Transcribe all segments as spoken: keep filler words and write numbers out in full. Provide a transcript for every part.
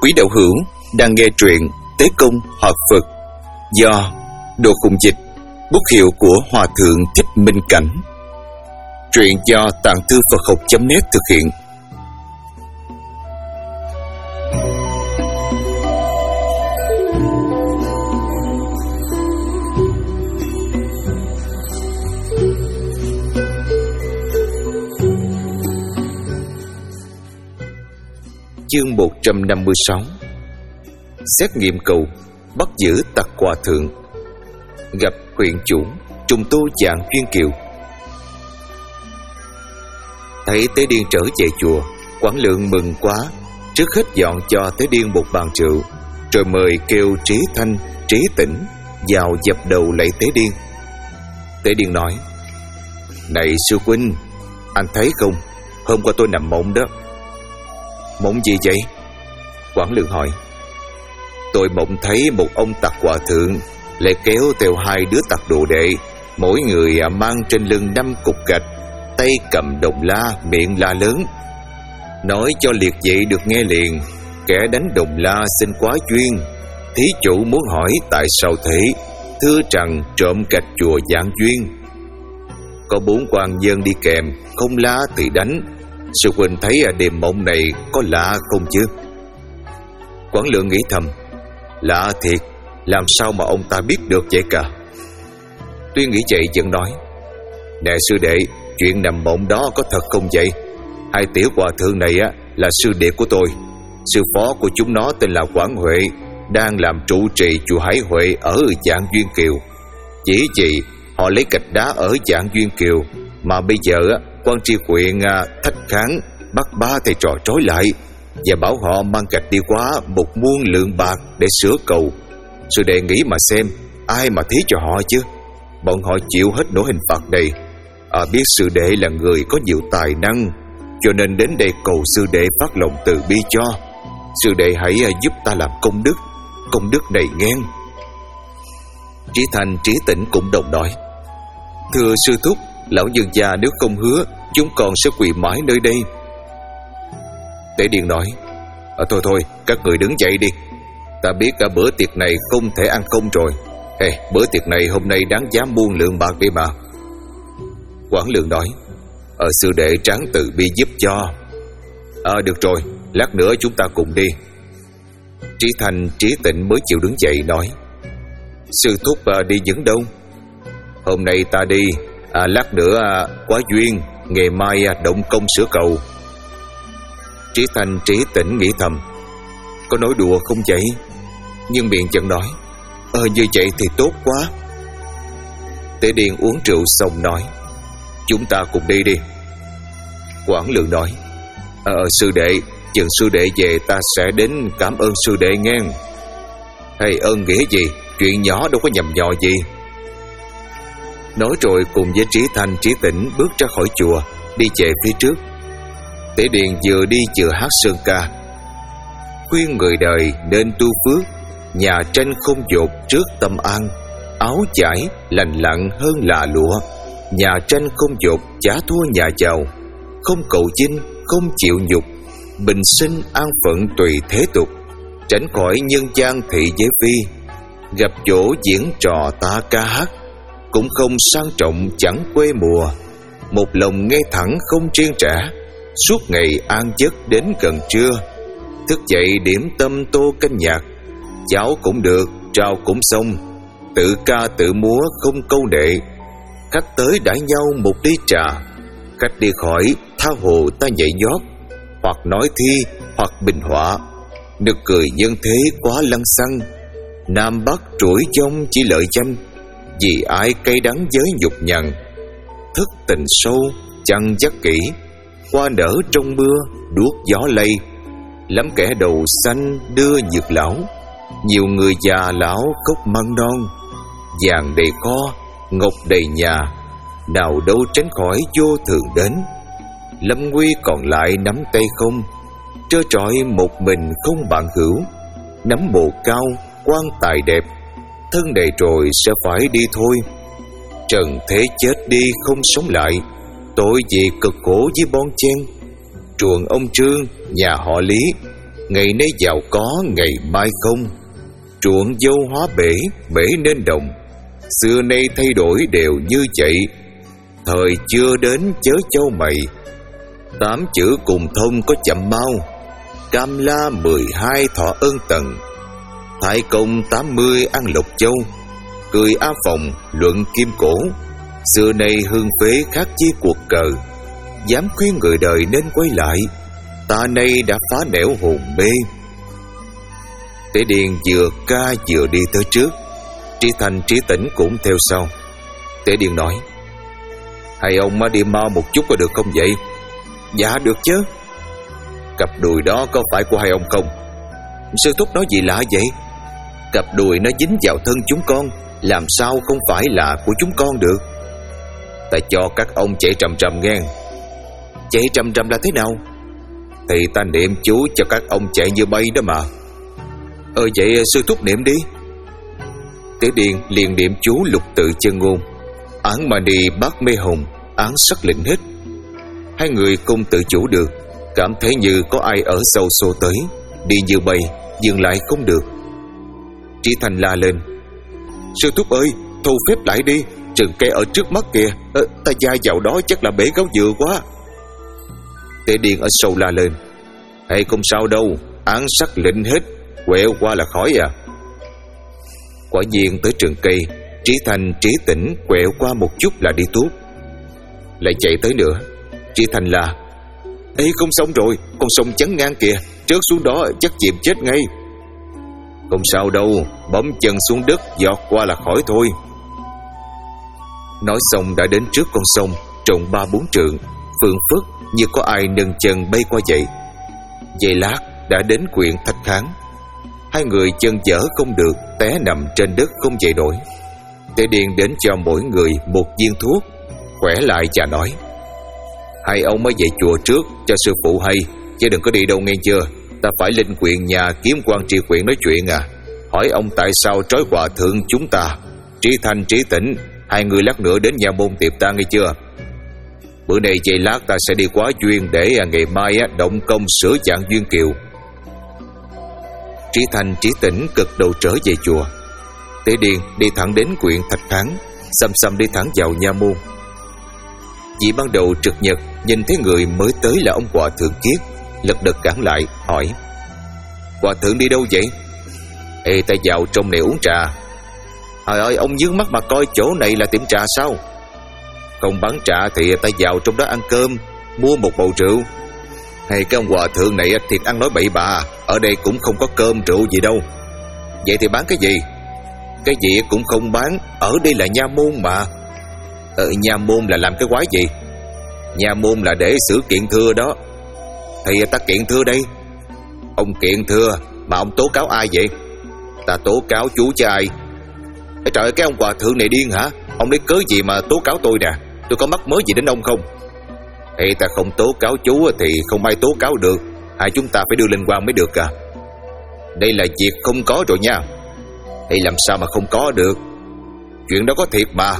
Quý đạo hữu đang nghe truyện Tế Công Hợp Phật do Đồ Khùng Dịch, bút hiệu của Hòa Thượng Thích Minh Cảnh. Truyện do Tạng Thư Phật Học chấm net thực hiện. Chương một trăm năm mươi sáu. Xét nghiệm cầu bắt giữ tặc hòa thượng. Gặp huyện chủ trùng tu Dạng Duyên Kiều. Thấy Tế Điên trở về chùa, Quảng Lượng mừng quá, trước hết dọn cho Tế Điên một bàn rượu, rồi mời kêu Trí Thanh, Trí Tĩnh vào dập đầu lạy Tế Điên. Tế Điên nói: "Này sư huynh, anh thấy không, hôm qua tôi nằm mộng đó." "Mộng gì vậy?" Quảng Lượng hỏi. "Tôi mộng thấy một ông tặc hòa thượng lại kéo theo hai đứa tặc đồ đệ, mỗi người mang trên lưng năm cục gạch, tay cầm đồng la, miệng la lớn, nói cho liệt vậy được nghe liền: kẻ đánh đồng la xin quá duyên, thí chủ muốn hỏi tại sao thế, thưa rằng trộm gạch chùa Dạng Duyên. Có bốn quan dân đi kèm, không la thì đánh. Sư huynh thấy đêm mộng này có lạ không chứ?" Quảng Lượng nghĩ thầm: lạ thiệt, làm sao mà ông ta biết được vậy cả. Tuy nghĩ vậy vẫn nói: "Nè sư đệ, chuyện nằm mộng đó có thật không vậy? Hai tiểu hòa thượng này á là sư đệ của tôi. Sư phó của chúng nó tên là Quảng Huệ, đang làm trụ trì chùa Hải Huệ ở Dạng Duyên Kiều. Chỉ vì họ lấy gạch đá ở Dạng Duyên Kiều mà bây giờ á, quan tri huyện thách kháng, bắt ba thầy trò trói lại và bảo họ mang gạch đi quá một muôn lượng bạc để sửa cầu. Sư đệ nghĩ mà xem, ai mà thí cho họ chứ? Bọn họ chịu hết nỗi hình phạt này. À, biết sư đệ là người có nhiều tài năng, cho nên đến đây cầu sư đệ phát lòng từ bi cho. Sư đệ hãy giúp ta làm công đức, công đức này ngang." Trí Thanh, Trí Tĩnh cũng đồng nói: "Thưa sư thúc, lão nhân già nếu không hứa, chúng còn sẽ quỳ mãi nơi đây." Tế Điên nói: à, Thôi thôi, các người đứng dậy đi. Ta biết cả bữa tiệc này không thể ăn không rồi. Ê, bữa tiệc này hôm nay đáng giá muôn lượng bạc đi mà. Quảng Lượng nói: Ờ sư đệ tráng từ bi giúp cho. À được rồi, lát nữa chúng ta cùng đi. Trí Thanh, Trí Tĩnh mới chịu đứng dậy nói: "Sư thúc à, đi dẫn đâu?" "Hôm nay ta đi, à, lát nữa à, quá duyên, ngày mai à, động công sửa cầu." Trí Thanh, Trí Tĩnh nghĩ thầm: có nói đùa không vậy? Nhưng miệng chẳng nói: Ờ như vậy thì tốt quá. Tế Điên uống rượu xong nói: "Chúng ta cùng đi đi." Quảng Lượng nói: Ờ sư đệ, chừng sư đệ về ta sẽ đến cảm ơn sư đệ ngang." "Hay ơn nghĩa gì, chuyện nhỏ đâu có nhầm nhò gì." Nói rồi cùng với Trí Thanh, Trí Tĩnh bước ra khỏi chùa, đi về phía trước. Tế Điền vừa đi vừa hát sơn ca: "Khuyên người đời nên tu phước, nhà tranh không dột trước tâm an, áo vải lành lặn hơn là lụa, nhà tranh không dột chả thua nhà giàu, không cầu vinh không chịu nhục, bình sinh an phận tùy thế tục, tránh khỏi nhân gian thị giới phi, gặp chỗ diễn trò ta ca hát, cũng không sang trọng chẳng quê mùa, một lòng ngay thẳng không riêng trả, suốt ngày an giấc đến gần trưa, thức dậy điểm tâm tô canh nhạc, cháo cũng được, rau cũng xong, tự ca tự múa không câu nệ, khách tới đãi nhau một ly trà, khách đi khỏi tha hồ ta nhảy nhót, hoặc nói thi hoặc bình họa, nực cười nhân thế quá lăng xăng, Nam Bắc trũi dông chỉ lợi danh, vì ai cay đắng với nhục nhằn, thức tình sâu chăn dắt kỹ, hoa nở trong mưa đuốc gió lây, lắm kẻ đầu xanh đưa nhược lão, nhiều người già lão khóc măng non, vàng đầy kho ngọc đầy nhà, nào đâu tránh khỏi vô thường đến, lâm nguy còn lại nắm tay không, trơ trọi một mình không bạn hữu, nắm bộ cao quan tài đẹp, thân đầy rồi sẽ phải đi thôi, trần thế chết đi không sống lại, tội gì cực khổ với bon chen, truồng ông Trương nhà họ Lý, Ngày nay giàu có, ngày mai không. Ruộng dâu hóa bể, bể nên đồng. Xưa nay thay đổi đều như vậy. Thời chưa đến chớ châu mày. Tám chữ cùng thông có chậm mau. Cam la mười hai thọ ơn tần. Thái công tám mươi ăn lộc châu. Cười A Phòng luận kim cổ. Xưa nay hương phế khác chi cuộc cờ. Dám khuyên người đời nên quay lại. Ta nay đã phá nẻo hồn mê. Tế Điền vừa ca vừa đi tới trước. Trí Thanh Trí Tĩnh cũng theo sau. Tế Điền nói: Hay ông đi mau một chút có được không vậy? Dạ được chứ. Cặp đùi đó có phải của hai ông không? Sư thúc nói gì lạ vậy? Cặp đùi nó dính vào thân chúng con, làm sao không phải là của chúng con được? Ta cho các ông chạy trầm trầm ngang. Chạy trầm trầm là thế nào? Thì ta niệm chú cho các ông chạy như bay đó mà. Ờ vậy sư thúc niệm đi. Tế Điền liền niệm chú lục tự chân ngôn: Án mani bát mê hồng, án sắc lệnh hết. Hai người không tự chủ được, cảm thấy như có ai ở sau xô tới, đi như bay, dừng lại không được. Trí Thanh la lên: Sư thúc ơi, thu phép lại đi, rừng cây ở trước mắt kìa. ờ, Ta gia vào đó chắc là bể gáo dừa quá. Tế Điền ở sau la lên: Hay không sao đâu, án sắc lệnh hết, quẹo qua là khỏi à. Quả nhiên tới rừng cây, Trí Thanh Trí Tĩnh quẹo qua một chút là đi tuốt. Lại chạy tới nữa. Trí Thanh la: Ê không xong rồi, con sông chắn ngang kìa, rớt xuống đó chắc chìm chết ngay. Không sao đâu, bấm chân xuống đất giọt qua là khỏi thôi. Nói xong đã đến trước con sông, rộng ba bốn trượng, phượng phất như có ai nâng chân bay qua vậy. Giây lát đã đến quyện Thạch Kháng. Hai người chân dở không được, té nằm trên đất không dậy nổi. Tế Điền đến cho mỗi người một viên thuốc, khỏe lại và nói: Hai ông mới về chùa trước cho sư phụ hay, chứ đừng có đi đâu nghe chưa. Ta phải lên quyện nhà kiếm quan tri quyện nói chuyện à. Hỏi ông tại sao trói hòa thượng chúng ta. Trí Thanh Trí Tĩnh, hai người lát nữa đến nhà môn tiệp ta nghe chưa. Bữa nay chạy lát ta sẽ đi quá duyên, để ngày mai động công sửa chạng duyên kiều. Trí Thanh Trí Tĩnh cực đầu trở về chùa. Tế Điền đi thẳng đến quyện Thạch Kháng, xăm xăm đi thẳng vào nha môn. Vì ban đầu trực nhật nhìn thấy người mới tới là ông Hòa Thượng Kiết, lật đật cản lại hỏi: Hòa thượng đi đâu vậy? Ê, ta vào trong này uống trà. Trời ơi, ông nhướng mắt mà coi, chỗ này là tiệm trà sao? Không bán trà thì ta vào trong đó ăn cơm, mua một bầu rượu. Hay cái ông Hòa thượng này thiệt ăn nói bậy bạ, ở đây cũng không có cơm rượu gì đâu. Vậy thì bán cái gì? Cái gì cũng không bán, ở đây là nha môn mà. Ờ, nha môn là làm cái quái gì? Nha môn là để xử kiện thưa đó. Thì ta kiện thưa đây. Ông kiện thưa mà ông tố cáo ai vậy? Ta tố cáo chú chứ ai. Ê, trời ơi, cái ông Hòa thượng này điên hả? Ông lấy cớ gì mà tố cáo tôi nè? Tôi có mắc mớ gì đến ông không? Ê, ta không tố cáo chú thì không ai tố cáo được. Hai chúng ta phải đưa lên quan mới được à. Đây là việc không có rồi nha. Ê, làm sao mà không có được? Chuyện đó có thiệt mà.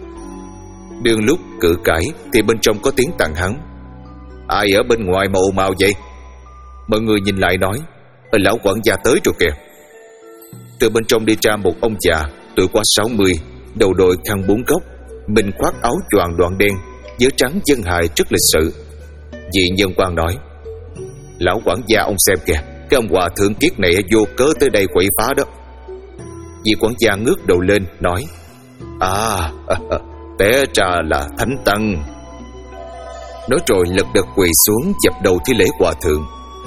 Đương lúc cự cãi thì bên trong có tiếng tàn hắn: Ai ở bên ngoài mà ồn ào vậy? Mọi người nhìn lại nói: Lão quản gia tới rồi kìa. Từ bên trong đi ra một ông già tuổi qua sáu mươi, đầu đội khăn bốn góc, mình khoác áo choàng đoạn đen, vớ trắng dân hài rất lịch sự. Vị nhân quan nói: Lão quản gia ông xem kìa, cái ông Hòa Thượng Kiết này vô cớ tới đây quậy phá đó. Vị quản gia ngước đầu lên nói: À, à, à té ra là thánh tăng. Nói rồi lật đật quỳ xuống dập đầu thi lễ Hòa thượng.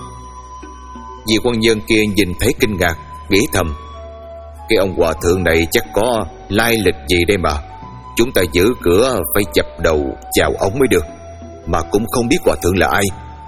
Vị quan nhân kia nhìn thấy kinh ngạc, nghĩ thầm: Cái ông Hòa thượng này chắc có lai lịch gì đây mà. Chúng ta giữ cửa phải dập đầu chào ông mới được, mà cũng không biết Hòa thượng là ai.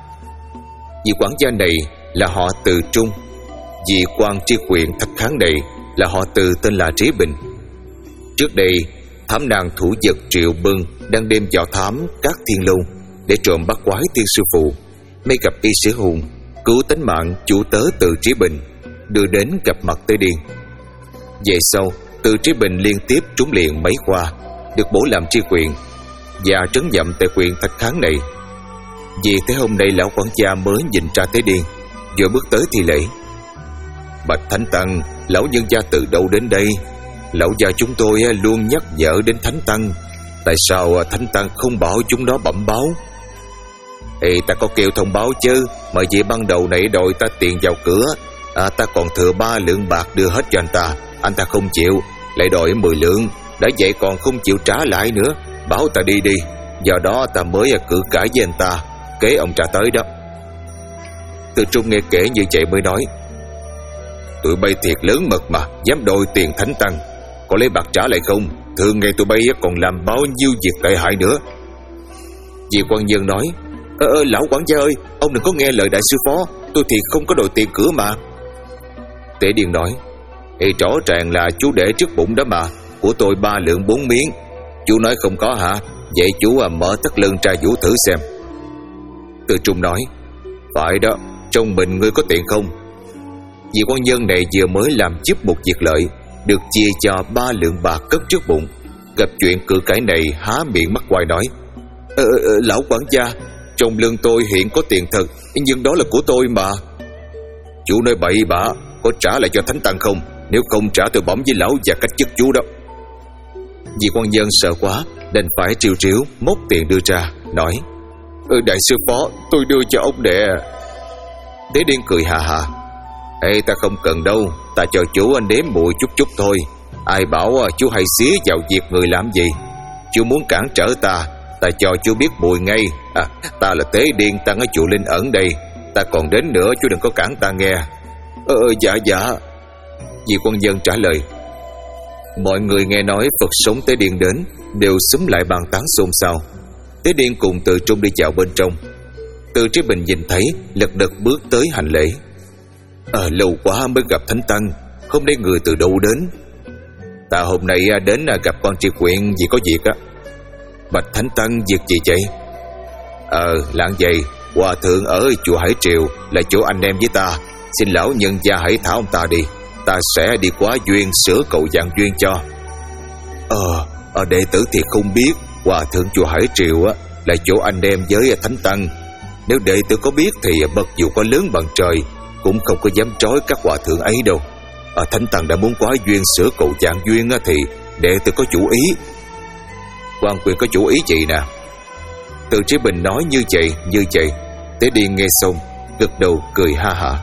Vị quản gia này là họ Từ Trung. Vị quan tri huyện Thạch Kháng này là họ Từ, tên là Trí Bình. Trước đây thám nàng thủ vật Triệu Bưng đang đêm dò thám các thiên lâu để trộm bắt quái tiên sư phụ, mới gặp y sĩ Hùng, cứu tính mạng chủ tớ Từ Trí Bình, đưa đến gặp mặt Tế Điền. Về sau, Từ Trí Bình liên tiếp trúng liền mấy khoa, được bổ làm tri huyện và trấn nhậm tại huyện Thạch Kháng này. Vì thế hôm nay lão quản gia mới nhìn ra Tế Điền, rồi bước tới thi lễ. Bạch Thánh Tăng, lão nhân gia từ đâu đến đây? Lão gia chúng tôi luôn nhắc nhở đến Thánh Tăng, tại sao Thánh Tăng không bảo chúng nó bẩm báo? Ê, ta có kêu thông báo chứ, mà vì ban đầu nãy đòi ta tiền vào cửa, à, ta còn thừa ba lượng bạc đưa hết cho anh ta. Anh ta không chịu, lại đòi mười lượng, đã vậy còn không chịu trả lại nữa, bảo ta đi đi. Do đó ta mới cự cãi với anh ta, kế ông trả tới đó. Từ Trung nghe kể như vậy mới nói: Tụi bay thiệt lớn mật mà, dám đòi tiền Thánh Tăng, có lấy bạc trả lại không? Thường ngày tụi bay còn làm bao nhiêu việc tệ hại nữa. Vì quan nhân nói: Ơ ơ lão quản gia ơi, ông đừng có nghe lời đại sư phó, tôi thì không có đòi tiền cửa mà. Tế Điên nói: Ê, rõ ràng là chú để trước bụng đó mà, của tôi ba lượng bốn miếng. Chú nói không có hả? Vậy chú à, mở thắt lưng ra vũ thử xem. Từ Trung nói: Phải đó, trong mình ngươi có tiền không? Vị quan nhân này vừa mới làm giúp một việc lợi, được chia cho ba lượng bạc cất trước bụng. Gặp chuyện cự cãi này há miệng mắc quay nói: ờ, ờ, Lão quản gia, trong lưng tôi hiện có tiền thật, nhưng đó là của tôi mà. Chú nói bậy bạ, có trả lại cho Thánh Tăng không? Nếu không trả tôi bẩm với lão và cách chức chú đó. Vị quan nhân sợ quá, đành phải triều triếu móc tiền đưa ra, nói: ừ, Đại sư phó, tôi đưa cho ông đệ. Tế Điên cười hà hà: Ê, ta không cần đâu, ta cho chú anh đếm mùi chút chút thôi. Ai bảo chú hay xía vào việc người làm gì? Chú muốn cản trở ta, ta cho chú biết mùi ngay. À, ta là Tế Điên Tăng ở chùa Linh Ẩn đây, ta còn đến nữa, chú đừng có cản ta nghe. Ờ, dạ dạ. Vị quan dân trả lời. Mọi người nghe nói Phật sống Tế Điên đến, đều xúm lại bàn tán xôn xao. Tế Điên cùng Từ Trung đi vào bên trong. Từ Trí Bình nhìn thấy, lật đật bước tới hành lễ. Ờ, lâu quá mới gặp Thánh Tăng, hôm nay người từ đâu đến? Ta hôm nay đến gặp quan tri huyện vì có việc á. Bạch Thánh Tăng, việc gì vậy? Ờ, lạng vậy, hòa thượng ở chùa Hải Triều là chỗ anh em với ta, xin lão nhân gia hãy thả ông ta đi, ta sẽ đi quá duyên sửa cầu dạng duyên cho. Ờ, ở đệ tử thì không biết hòa thượng chùa Hải Triều á là chỗ anh em với Thánh Tăng. Nếu đệ tử có biết thì bậc dù có lớn bằng trời cũng không có dám trói các hòa thượng ấy đâu. À, Thánh Tăng đã muốn quá duyên sửa cầu dạng duyên á, thì đệ tử có chủ ý. Quan quyền có chủ ý gì nè? Từ Trí Bình nói như vậy như vậy. Tế Điên nghe xong gật đầu cười ha hả.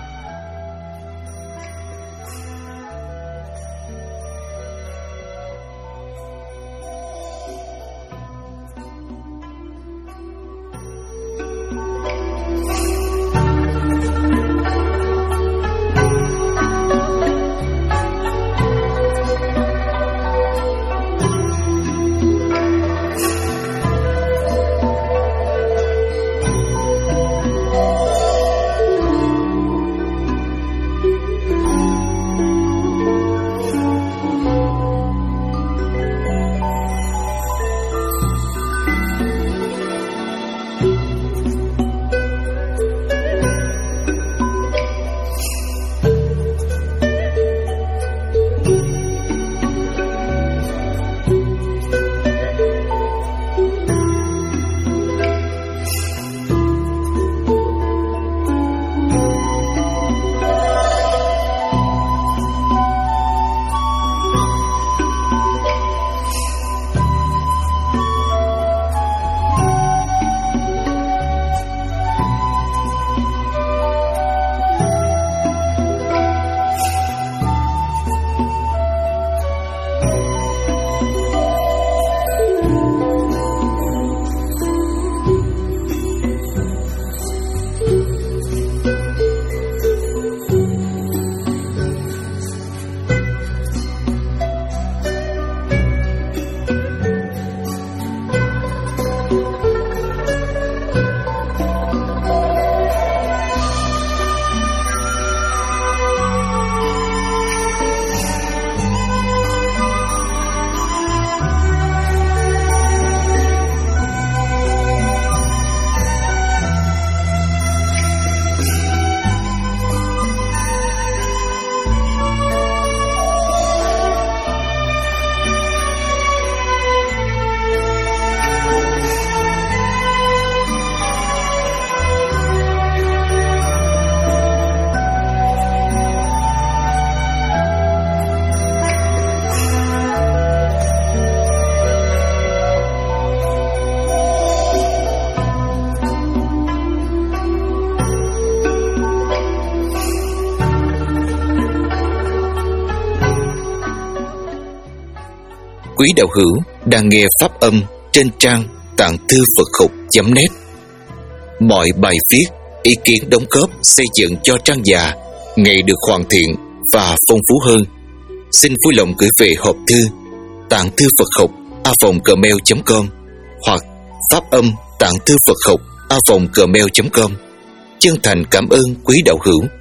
quý đạo hữu đang nghe pháp âm trên trang tạng thư Phật học chấm net. Mọi bài viết, ý kiến đóng góp xây dựng cho trang già ngày được hoàn thiện và phong phú hơn. Xin vui lòng gửi về hộp thư tạng thư Phật học a vòng gmail chấm com hoặc pháp âm tạng thư Phật học a vòng gmail chấm com. Chân thành cảm ơn quý đạo hữu.